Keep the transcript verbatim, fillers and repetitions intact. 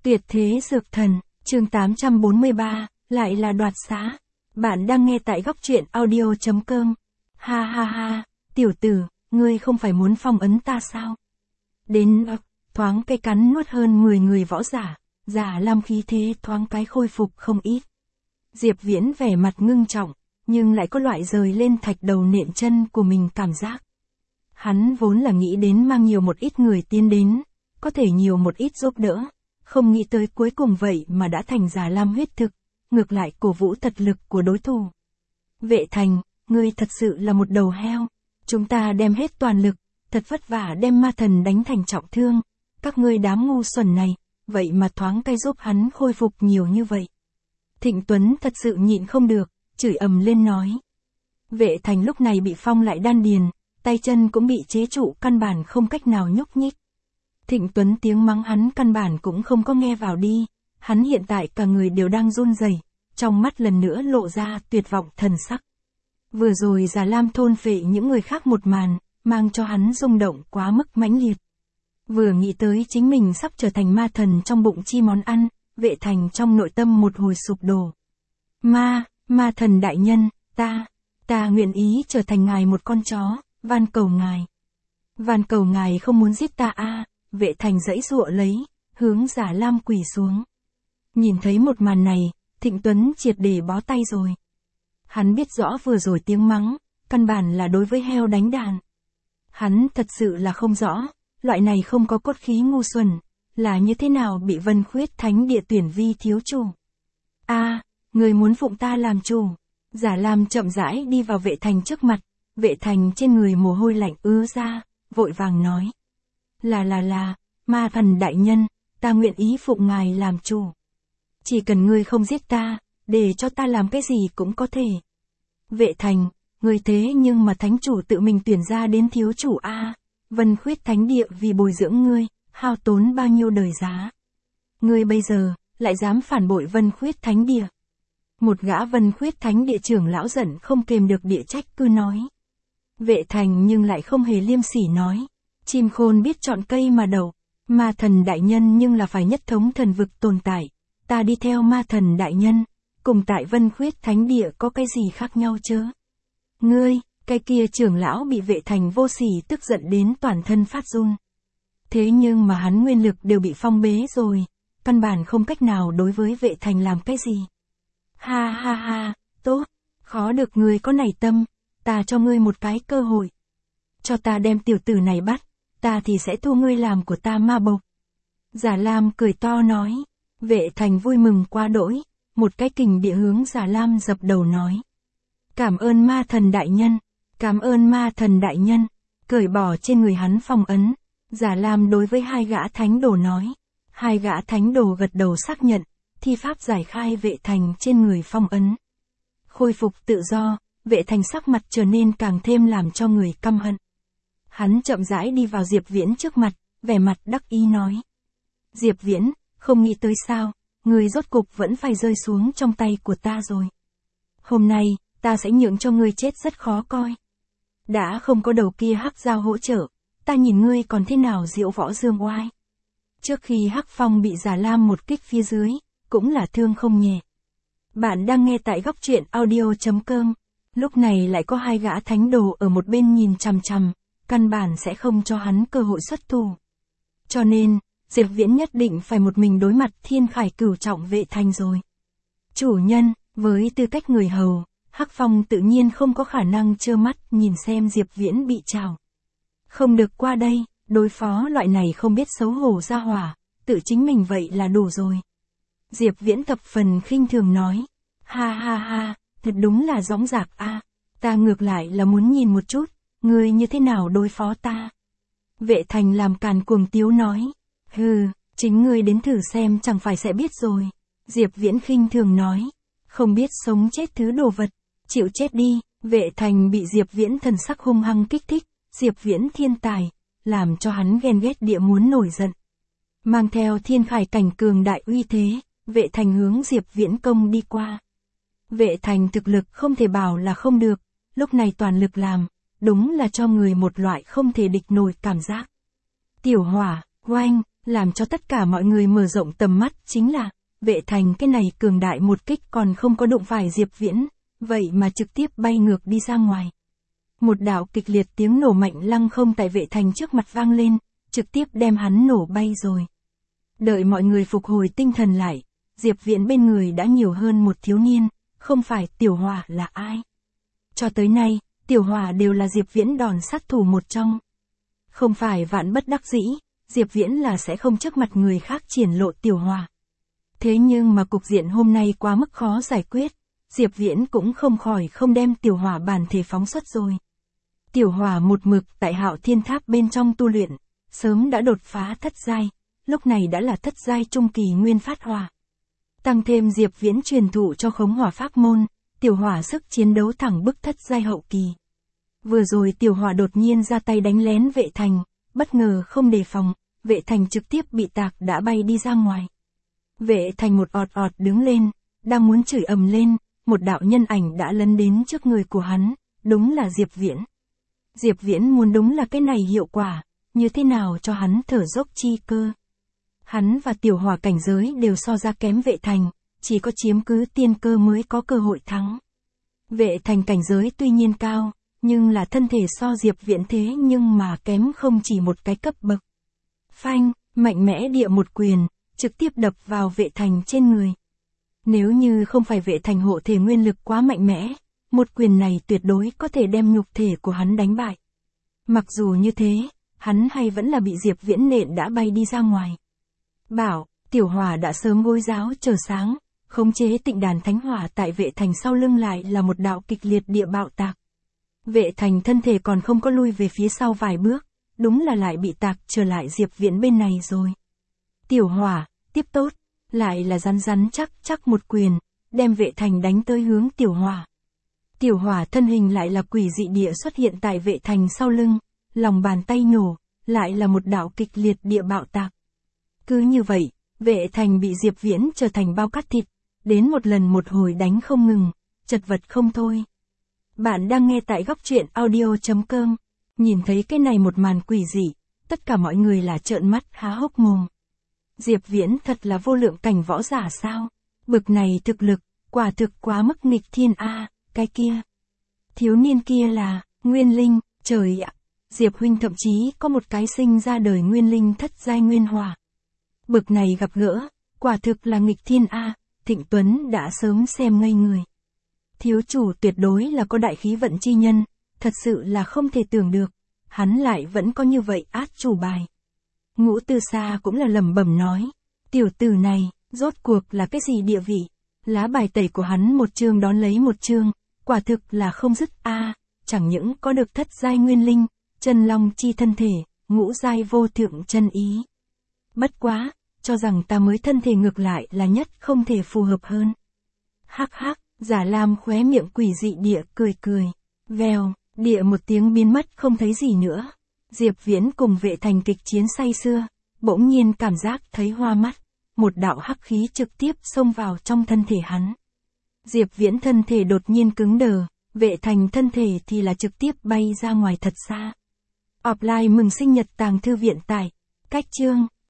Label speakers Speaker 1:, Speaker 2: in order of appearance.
Speaker 1: Tuyệt thế dược thần, chương tám trăm bốn mươi ba, lại là đoạt xá. Bạn đang nghe tại góc truyện audio chấm com. Ha ha ha, tiểu tử, ngươi không phải muốn phong ấn ta sao? Đến ấp, thoáng cây cắn nuốt hơn mười người võ giả, giả lam khí thế thoáng cái khôi phục không ít. Diệp Viễn vẻ mặt ngưng trọng, nhưng lại có loại rời lên thạch đầu nện chân của mình cảm giác. Hắn vốn là nghĩ đến mang nhiều một ít người tiến đến, có thể nhiều một ít giúp đỡ, không nghĩ tới cuối cùng vậy mà đã thành giả lam huyết thực, ngược lại cổ vũ thật lực của đối thủ. Vệ Thành, ngươi thật sự là một đầu heo, chúng ta đem hết toàn lực, thật vất vả đem ma thần đánh thành trọng thương, các ngươi đám ngu xuẩn này, vậy mà thoáng cái giúp hắn khôi phục nhiều như vậy. Thịnh Tuấn thật sự nhịn không được, chửi ầm lên nói. Vệ Thành lúc này bị phong lại đan điền, tay chân cũng bị chế trụ căn bản không cách nào nhúc nhích. Thịnh Tuấn tiếng mắng hắn căn bản cũng không có nghe vào đi, hắn hiện tại cả người đều đang run rẩy, trong mắt lần nữa lộ ra tuyệt vọng thần sắc. Vừa rồi Già Lam thôn phệ những người khác một màn, mang cho hắn rung động quá mức mãnh liệt. Vừa nghĩ tới chính mình sắp trở thành ma thần trong bụng chi món ăn, Vệ Thành trong nội tâm một hồi sụp đổ. Ma, ma thần đại nhân, ta, ta nguyện ý trở thành ngài một con chó, van cầu ngài. Van cầu ngài không muốn giết ta a. À, Vệ Thành giãy giụa lấy, hướng Già Lam quỳ xuống. Nhìn thấy một màn này, Thịnh Tuấn triệt để bó tay rồi. Hắn biết rõ vừa rồi tiếng mắng, căn bản là đối với heo đánh đàn. Hắn thật sự là không rõ, loại này không có cốt khí ngu xuẩn, là như thế nào bị Vân Khuyết Thánh Địa tuyển vi thiếu chủ. A, à, người muốn phụng ta làm chủ. Già Lam chậm rãi đi vào Vệ Thành trước mặt, Vệ Thành trên người mồ hôi lạnh ứa ra, vội vàng nói. Là là là, ma thần đại nhân, ta nguyện ý phụng ngài làm chủ. Chỉ cần ngươi không giết ta, để cho ta làm cái gì cũng có thể. Vệ Thành, ngươi thế nhưng mà thánh chủ tự mình tuyển ra đến thiếu chủ a. À, Vân Khuyết Thánh Địa vì bồi dưỡng ngươi, hao tốn bao nhiêu đời giá. Ngươi bây giờ, lại dám phản bội Vân Khuyết Thánh Địa. Một gã Vân Khuyết Thánh Địa trưởng lão giận không kềm được địa trách cứ nói. Vệ Thành nhưng lại không hề liêm sỉ nói. Chim khôn biết chọn cây mà đậu, ma thần đại nhân nhưng là phải nhất thống thần vực tồn tại, ta đi theo ma thần đại nhân, cùng tại Vân Khuyết Thánh Địa có cái gì khác nhau chứ? Ngươi, cái kia trưởng lão bị Vệ Thành vô sỉ tức giận đến toàn thân phát run. Thế nhưng mà hắn nguyên lực đều bị phong bế rồi, căn bản không cách nào đối với Vệ Thành làm cái gì. Ha ha ha, tốt, khó được ngươi có nảy tâm, ta cho ngươi một cái cơ hội. Cho ta đem tiểu tử này bắt, ta thì sẽ thu ngươi làm của ta ma bộc. Già Lam cười to nói. Vệ Thành vui mừng quá đỗi, một cái kình địa hướng Già Lam dập đầu nói. Cảm ơn ma thần đại nhân, cảm ơn ma thần đại nhân, cởi bỏ trên người hắn phong ấn. Già Lam đối với hai gã thánh đồ nói. Hai gã thánh đồ gật đầu xác nhận, thi pháp giải khai Vệ Thành trên người phong ấn. Khôi phục tự do, Vệ Thành sắc mặt trở nên càng thêm làm cho người căm hận. Hắn chậm rãi đi vào Diệp Viễn trước mặt, vẻ mặt đắc ý nói. Diệp Viễn, không nghĩ tới sao, ngươi rốt cục vẫn phải rơi xuống trong tay của ta rồi. Hôm nay, ta sẽ nhượng cho ngươi chết rất khó coi. Đã không có đầu kia Hắc Giao hỗ trợ, ta nhìn ngươi còn thế nào diệu võ dương oai. Trước khi Hắc Phong bị Già Lam một kích phía dưới, cũng là thương không nhẹ. Bạn đang nghe tại góc truyện audio chấm com. Lúc này lại có hai gã thánh đồ ở một bên nhìn chằm chằm, căn bản sẽ không cho hắn cơ hội xuất thủ. Cho nên, Diệp Viễn nhất định phải một mình đối mặt thiên khải cửu trọng Vệ Thành rồi. Chủ nhân, với tư cách người hầu, Hắc Phong tự nhiên không có khả năng trơ mắt nhìn xem Diệp Viễn bị trào. Không được qua đây, đối phó loại này không biết xấu hổ ra hỏa, tự chính mình vậy là đủ rồi. Diệp Viễn thập phần khinh thường nói. Ha ha ha, thật đúng là dõng dạc a. À, ta ngược lại là muốn nhìn một chút, ngươi như thế nào đối phó ta. Vệ Thành làm càn cuồng tiếu nói. Hừ, chính ngươi đến thử xem chẳng phải sẽ biết rồi. Diệp Viễn khinh thường nói. Không biết sống chết thứ đồ vật, chịu chết đi. Vệ Thành bị Diệp Viễn thần sắc hung hăng kích thích, Diệp Viễn thiên tài, làm cho hắn ghen ghét địa muốn nổi giận. Mang theo thiên khải cảnh cường đại uy thế, Vệ Thành hướng Diệp Viễn công đi qua. Vệ Thành thực lực không thể bảo là không được, lúc này toàn lực làm, đúng là cho người một loại không thể địch nổi cảm giác. Tiểu hỏa, oanh, Làm cho tất cả mọi người mở rộng tầm mắt chính là, Vệ Thành cái này cường đại một kích còn không có đụng phải Diệp Viễn, vậy mà trực tiếp bay ngược đi ra ngoài. Một đạo kịch liệt tiếng nổ mạnh lăng không tại Vệ Thành trước mặt vang lên, trực tiếp đem hắn nổ bay rồi. Đợi mọi người phục hồi tinh thần lại, Diệp Viễn bên người đã nhiều hơn một thiếu niên, không phải Tiểu Hỏa là ai. Cho tới nay, Tiểu Hỏa đều là Diệp Viễn đòn sát thủ một trong. Không phải vạn bất đắc dĩ, Diệp Viễn là sẽ không trước mặt người khác triển lộ Tiểu Hỏa. Thế nhưng mà cục diện hôm nay quá mức khó giải quyết, Diệp Viễn cũng không khỏi không đem Tiểu Hỏa bản thể phóng xuất rồi. Tiểu Hỏa một mực tại Hạo Thiên Tháp bên trong tu luyện, sớm đã đột phá thất giai, lúc này đã là thất giai trung kỳ nguyên phát hỏa. Tăng thêm Diệp Viễn truyền thụ cho khống hỏa pháp môn, Tiểu Hỏa sức chiến đấu thẳng bức thất giai hậu kỳ. Vừa rồi Tiểu Hỏa đột nhiên ra tay đánh lén Vệ Thành, bất ngờ không đề phòng, Vệ Thành trực tiếp bị tạc đã bay đi ra ngoài. Vệ Thành một ọt ọt đứng lên, đang muốn chửi ầm lên, một đạo nhân ảnh đã lấn đến trước người của hắn, đúng là Diệp Viễn. Diệp Viễn muốn đúng là cái này hiệu quả, như thế nào cho hắn thở dốc chi cơ. Hắn và Tiểu Hỏa cảnh giới đều so ra kém Vệ Thành, chỉ có chiếm cứ tiên cơ mới có cơ hội thắng. Vệ Thành cảnh giới tuy nhiên cao, nhưng là thân thể so Diệp Viễn thế nhưng mà kém không chỉ một cái cấp bậc. Phanh, mạnh mẽ địa một quyền, trực tiếp đập vào Vệ Thành trên người. Nếu như không phải Vệ Thành hộ thể nguyên lực quá mạnh mẽ, một quyền này tuyệt đối có thể đem nhục thể của hắn đánh bại. Mặc dù như thế, hắn hay vẫn là bị Diệp Viễn nện đã bay đi ra ngoài. Bảo, Tiểu Hỏa đã sớm gối giáo chờ sáng, khống chế Tịnh Đàn Thánh Hỏa tại Vệ Thành sau lưng lại là một đạo kịch liệt địa bạo tạc. Vệ Thành thân thể còn không có lui về phía sau vài bước, đúng là lại bị tạc trở lại Diệp Viễn bên này rồi. Tiểu Hỏa, tiếp tốt, lại là rắn rắn chắc chắc một quyền, đem Vệ Thành đánh tới hướng Tiểu Hỏa. Tiểu Hỏa thân hình lại là quỷ dị địa xuất hiện tại Vệ Thành sau lưng, lòng bàn tay nổ, lại là một đạo kịch liệt địa bạo tạc. Cứ như vậy, Vệ Thành bị Diệp Viễn trở thành bao cắt thịt, đến một lần một hồi đánh không ngừng, chật vật không thôi. Bạn đang nghe tại góc truyện audio chấm com. Nhìn thấy cái này một màn quỷ dị, tất cả mọi người là trợn mắt há hốc mồm. Diệp Viễn thật là vô lượng cảnh võ giả sao? Bực này thực lực, quả thực quá mức nghịch thiên a, cái kia. Thiếu niên kia là, Nguyên Linh, trời ạ. Diệp huynh thậm chí có một cái sinh ra đời Nguyên Linh thất giai nguyên hỏa. Bực này gặp gỡ, quả thực là nghịch thiên a, Thịnh Tuấn đã sớm xem ngây người. Thiếu chủ tuyệt đối là có đại khí vận chi nhân, thật sự là không thể tưởng được, hắn lại vẫn có như vậy át chủ bài. Ngũ Tư Sa cũng là lẩm bẩm nói, tiểu tử này, rốt cuộc là cái gì địa vị, lá bài tẩy của hắn một chương đón lấy một chương, quả thực là không dứt a, chẳng những có được thất giai nguyên linh, chân long chi thân thể, ngũ giai vô thượng chân ý. Bất quá, cho rằng ta mới thân thể ngược lại là nhất không thể phù hợp hơn. Hắc hắc, Giả Lam khóe miệng quỷ dị địa cười cười, vèo, địa một tiếng biến mất không thấy gì nữa. Diệp Viễn cùng Vệ Thành kịch chiến say sưa, bỗng nhiên cảm giác thấy hoa mắt, một đạo hắc khí trực tiếp xông vào trong thân thể hắn. Diệp Viễn thân thể đột nhiên cứng đờ, Vệ Thành thân thể thì là trực tiếp bay ra ngoài thật xa. Offline mừng sinh nhật tàng thư viện tải, cách chương